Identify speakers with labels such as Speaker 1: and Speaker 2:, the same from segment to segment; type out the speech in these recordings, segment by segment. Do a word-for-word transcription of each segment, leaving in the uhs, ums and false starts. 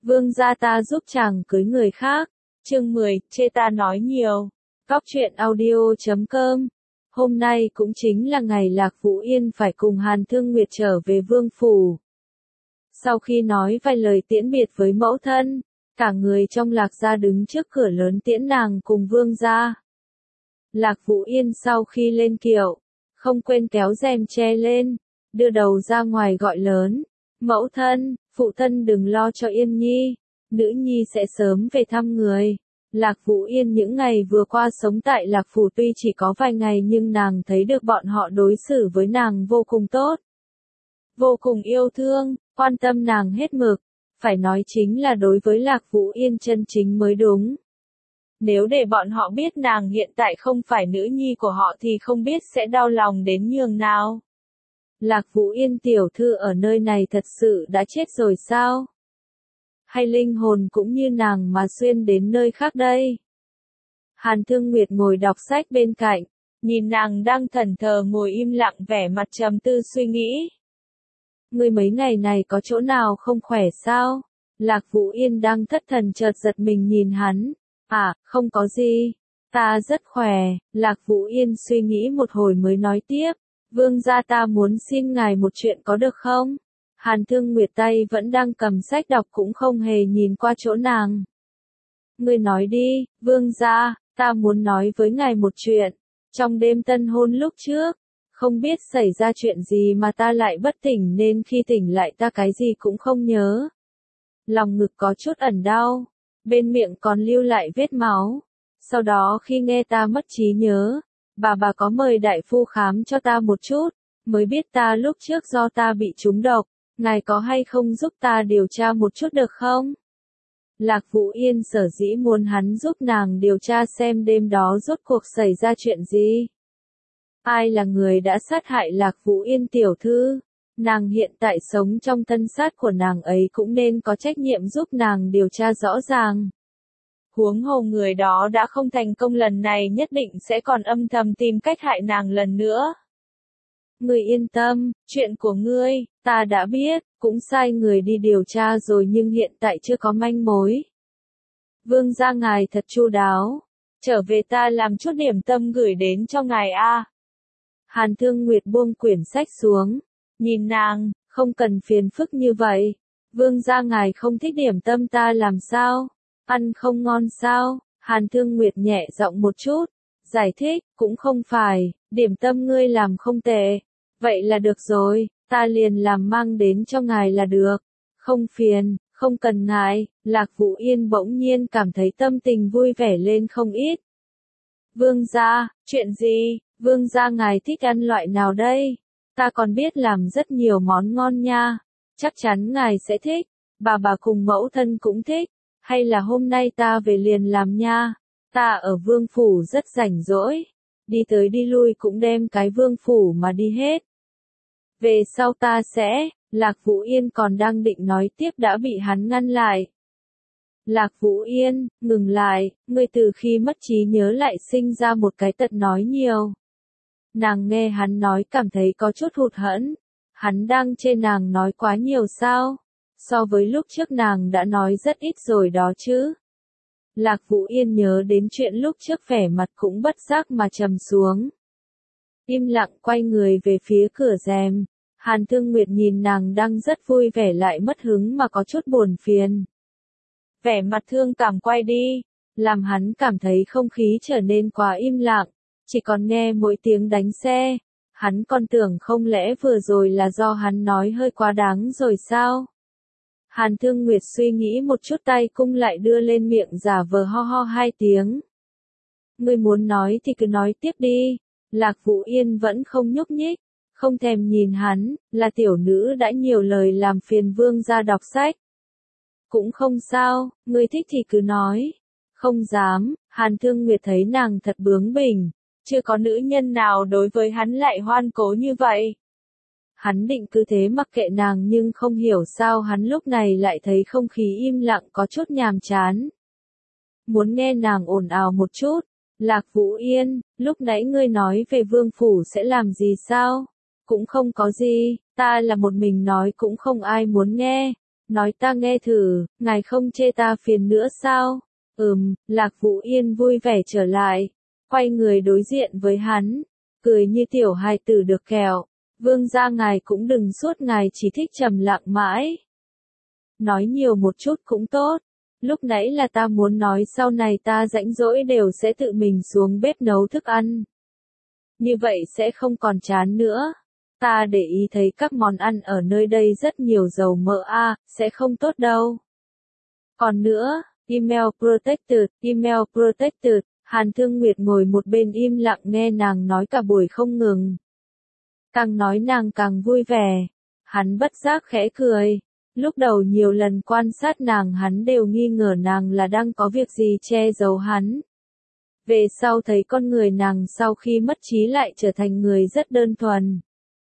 Speaker 1: Vương gia ta giúp chàng cưới người khác. Chương mười, chê ta nói nhiều. Góc truyện audio chấm com. Hôm nay cũng chính là ngày Lạc Vũ Yên phải cùng Hàn Thương Nguyệt trở về vương phủ. Sau khi nói vài lời tiễn biệt với mẫu thân, cả người trong Lạc gia đứng trước cửa lớn tiễn nàng cùng vương gia. Lạc Vũ Yên sau khi lên kiệu, không quên kéo rèm che lên, đưa đầu ra ngoài gọi lớn. Mẫu thân, phụ thân đừng lo cho Yên Nhi, nữ nhi sẽ sớm về thăm người. Lạc Vũ Yên những ngày vừa qua sống tại Lạc Phủ tuy chỉ có vài ngày nhưng nàng thấy được bọn họ đối xử với nàng vô cùng tốt. Vô cùng yêu thương, quan tâm nàng hết mực, phải nói chính là đối với Lạc Vũ Yên chân chính mới đúng. Nếu để bọn họ biết nàng hiện tại không phải nữ nhi của họ thì không biết sẽ đau lòng đến nhường nào. Lạc Vũ Yên tiểu thư ở nơi này thật sự đã chết rồi sao? Hay linh hồn cũng như nàng mà xuyên đến nơi khác đây? Hàn Thương Nguyệt ngồi đọc sách bên cạnh, nhìn nàng đang thẫn thờ ngồi im lặng vẻ mặt trầm tư suy nghĩ. Ngươi mấy ngày này có chỗ nào không khỏe sao? Lạc Vũ Yên đang thất thần chợt giật mình nhìn hắn. À, không có gì. Ta rất khỏe. Lạc Vũ Yên suy nghĩ một hồi mới nói tiếp. Vương gia ta muốn xin ngài một chuyện có được không? Hàn Thương Nguyệt tay vẫn đang cầm sách đọc cũng không hề nhìn qua chỗ nàng. Ngươi nói đi, vương gia, ta muốn nói với ngài một chuyện. Trong đêm tân hôn lúc trước, không biết xảy ra chuyện gì mà ta lại bất tỉnh nên khi tỉnh lại ta cái gì cũng không nhớ. Lòng ngực có chút ẩn đau, bên miệng còn lưu lại vết máu. Sau đó khi nghe ta mất trí nhớ, bà bà có mời đại phu khám cho ta một chút, mới biết ta lúc trước do ta bị trúng độc, ngài có hay không giúp ta điều tra một chút được không? Lạc Vũ Yên sở dĩ muốn hắn giúp nàng điều tra xem đêm đó rốt cuộc xảy ra chuyện gì. Ai là người đã sát hại Lạc Vũ Yên tiểu thư? Nàng hiện tại sống trong thân xác của nàng ấy cũng nên có trách nhiệm giúp nàng điều tra rõ ràng. Huống hồ người đó đã không thành công lần này nhất định sẽ còn âm thầm tìm cách hại nàng lần nữa. Ngươi yên tâm, chuyện của ngươi, ta đã biết, cũng sai người đi điều tra rồi nhưng hiện tại chưa có manh mối. Vương gia ngài thật chu đáo, trở về ta làm chút điểm tâm gửi đến cho ngài a. Hàn Thương Nguyệt buông quyển sách xuống, nhìn nàng, không cần phiền phức như vậy. Vương gia ngài không thích điểm tâm ta làm sao? Ăn không ngon sao? Hàn Thương Nguyệt nhẹ giọng một chút, giải thích, cũng không phải, điểm tâm ngươi làm không tệ. Vậy là được rồi, ta liền làm mang đến cho ngài là được. Không phiền, không cần ngại. Lạc Vũ Yên bỗng nhiên cảm thấy tâm tình vui vẻ lên không ít. Vương gia, chuyện gì? Vương gia ngài thích ăn loại nào đây? Ta còn biết làm rất nhiều món ngon nha. Chắc chắn ngài sẽ thích. Bà bà cùng mẫu thân cũng thích. Hay là hôm nay ta về liền làm nha. Ta ở vương phủ rất rảnh rỗi. Đi tới đi lui cũng đem cái vương phủ mà đi hết. Về sau ta sẽ, Lạc Vũ Yên còn đang định nói tiếp đã bị hắn ngăn lại. Lạc Vũ Yên, ngừng lại, ngươi từ khi mất trí nhớ lại sinh ra một cái tật nói nhiều. Nàng nghe hắn nói cảm thấy có chút hụt hẫng. Hắn đang chê nàng nói quá nhiều sao? So với lúc trước nàng đã nói rất ít rồi đó chứ. Lạc Vũ Yên nhớ đến chuyện lúc trước vẻ mặt cũng bất giác mà trầm xuống. Im lặng quay người về phía cửa rèm. Hàn Thương Nguyệt nhìn nàng đang rất vui vẻ lại mất hứng mà có chút buồn phiền. Vẻ mặt thương cảm quay đi, làm hắn cảm thấy không khí trở nên quá im lặng, chỉ còn nghe mỗi tiếng đánh xe. Hắn còn tưởng không lẽ vừa rồi là do hắn nói hơi quá đáng rồi sao? Hàn Thương Nguyệt suy nghĩ một chút tay cung lại đưa lên miệng giả vờ ho ho hai tiếng. Ngươi muốn nói thì cứ nói tiếp đi. Lạc Vũ Yên vẫn không nhúc nhích, không thèm nhìn hắn, là tiểu nữ đã nhiều lời làm phiền vương gia đọc sách. Cũng không sao, ngươi thích thì cứ nói. Không dám. Hàn Thương Nguyệt thấy nàng thật bướng bỉnh, chưa có nữ nhân nào đối với hắn lại hoan cố như vậy. Hắn định cứ thế mặc kệ nàng nhưng không hiểu sao hắn lúc này lại thấy không khí im lặng có chút nhàm chán. Muốn nghe nàng ồn ào một chút. Lạc Vũ Yên, lúc nãy ngươi nói về vương phủ sẽ làm gì sao? Cũng không có gì, ta là một mình nói cũng không ai muốn nghe. nói ta nghe thử, ngài không chê ta phiền nữa sao? Ừm, Lạc Vũ Yên vui vẻ trở lại, quay người đối diện với hắn, cười như tiểu hài tử được kẹo. Vương gia ngài cũng đừng suốt ngày chỉ thích trầm lặng mãi. Nói nhiều một chút cũng tốt. Lúc nãy là ta muốn nói sau này ta rảnh rỗi đều sẽ tự mình xuống bếp nấu thức ăn. Như vậy sẽ không còn chán nữa. Ta để ý thấy các món ăn ở nơi đây rất nhiều dầu mỡ a, à, sẽ không tốt đâu. Còn nữa, email protected, email protected, Hàn Thương Nguyệt ngồi một bên im lặng nghe nàng nói cả buổi không ngừng. Càng nói nàng càng vui vẻ. Hắn bất giác khẽ cười. Lúc đầu nhiều lần quan sát nàng hắn đều nghi ngờ nàng là đang có việc gì che giấu hắn. Về sau thấy con người nàng sau khi mất trí lại trở thành người rất đơn thuần.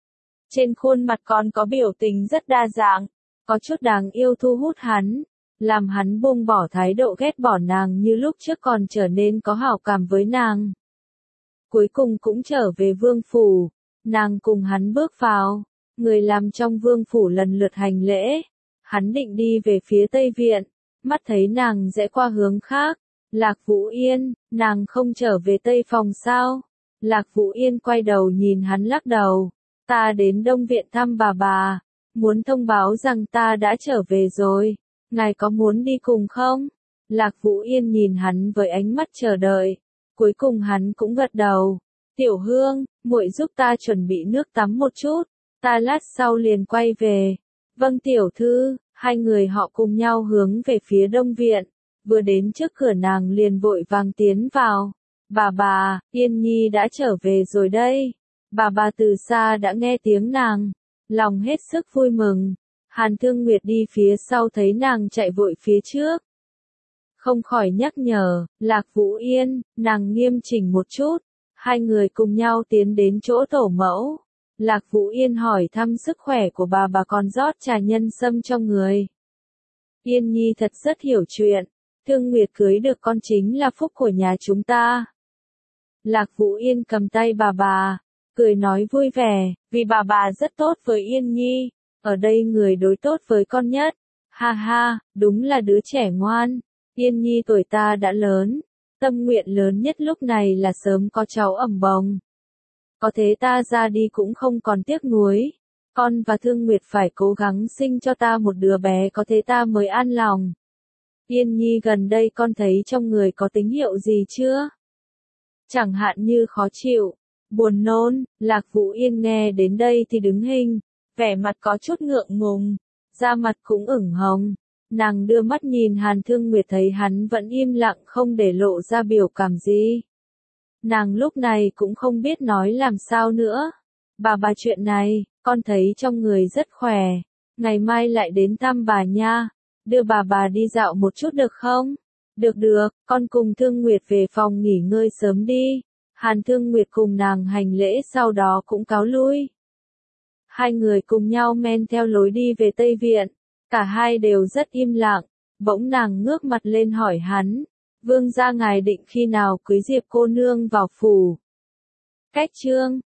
Speaker 1: Trên khuôn mặt còn có biểu tình rất đa dạng, có chút đáng yêu thu hút hắn, làm hắn buông bỏ thái độ ghét bỏ nàng như lúc trước còn trở nên có hảo cảm với nàng. Cuối cùng cũng trở về vương phủ, nàng cùng hắn bước vào, người làm trong vương phủ lần lượt hành lễ. Hắn định đi về phía Tây Viện, mắt thấy nàng rẽ qua hướng khác. Lạc Vũ Yên, nàng không trở về Tây Phòng sao? Lạc Vũ Yên quay đầu nhìn hắn lắc đầu. Ta đến Đông Viện thăm bà bà, muốn thông báo rằng ta đã trở về rồi. Ngài có muốn đi cùng không? Lạc Vũ Yên nhìn hắn với ánh mắt chờ đợi. Cuối cùng hắn cũng gật đầu. Tiểu Hương, muội giúp ta chuẩn bị nước tắm một chút. Ta lát sau liền quay về. Vâng tiểu thư, hai người họ cùng nhau hướng về phía Đông Viện, vừa đến trước cửa nàng liền vội vàng tiến vào. Bà bà, Yên Nhi đã trở về rồi đây. Bà bà từ xa đã nghe tiếng nàng, lòng hết sức vui mừng. Hàn Thương Nguyệt đi phía sau thấy nàng chạy vội phía trước. Không khỏi nhắc nhở, Lạc Vũ Yên, nàng nghiêm chỉnh một chút. Hai người cùng nhau tiến đến chỗ tổ mẫu. Lạc Vũ Yên hỏi thăm sức khỏe của bà bà còn rót trà nhân sâm cho người. Yên Nhi thật rất hiểu chuyện, Thương Nguyệt cưới được con chính là phúc của nhà chúng ta. Lạc Vũ Yên cầm tay bà bà, cười nói vui vẻ, vì bà bà rất tốt với Yên Nhi, ở đây người đối tốt với con nhất. Ha ha, đúng là đứa trẻ ngoan, Yên Nhi tuổi ta đã lớn, tâm nguyện lớn nhất lúc này là sớm có cháu ẩm bồng. Có thế ta ra đi cũng không còn tiếc nuối. Con và Thương Nguyệt phải cố gắng sinh cho ta một đứa bé có thế ta mới an lòng. Yên Nhi gần đây con thấy trong người có tín hiệu gì chưa? Chẳng hạn như khó chịu, buồn nôn. Lạc Vũ Yên nghe đến đây thì đứng hình, vẻ mặt có chút ngượng ngùng, da mặt cũng ửng hồng. Nàng đưa mắt nhìn Hàn Thương Nguyệt thấy hắn vẫn im lặng không để lộ ra biểu cảm gì. Nàng lúc này cũng không biết nói làm sao nữa. Bà bà chuyện này, con thấy trong người rất khỏe. Ngày mai lại đến thăm bà nha. Đưa bà bà đi dạo một chút được không? Được được, con cùng Thương Nguyệt về phòng nghỉ ngơi sớm đi. Hàn Thương Nguyệt cùng nàng hành lễ sau đó cũng cáo lui. Hai người cùng nhau men theo lối đi về Tây Viện. Cả hai đều rất im lặng. Bỗng nàng ngước mặt lên hỏi hắn. Vương gia ngài định khi nào cưới Diệp cô nương vào phủ? Cách chương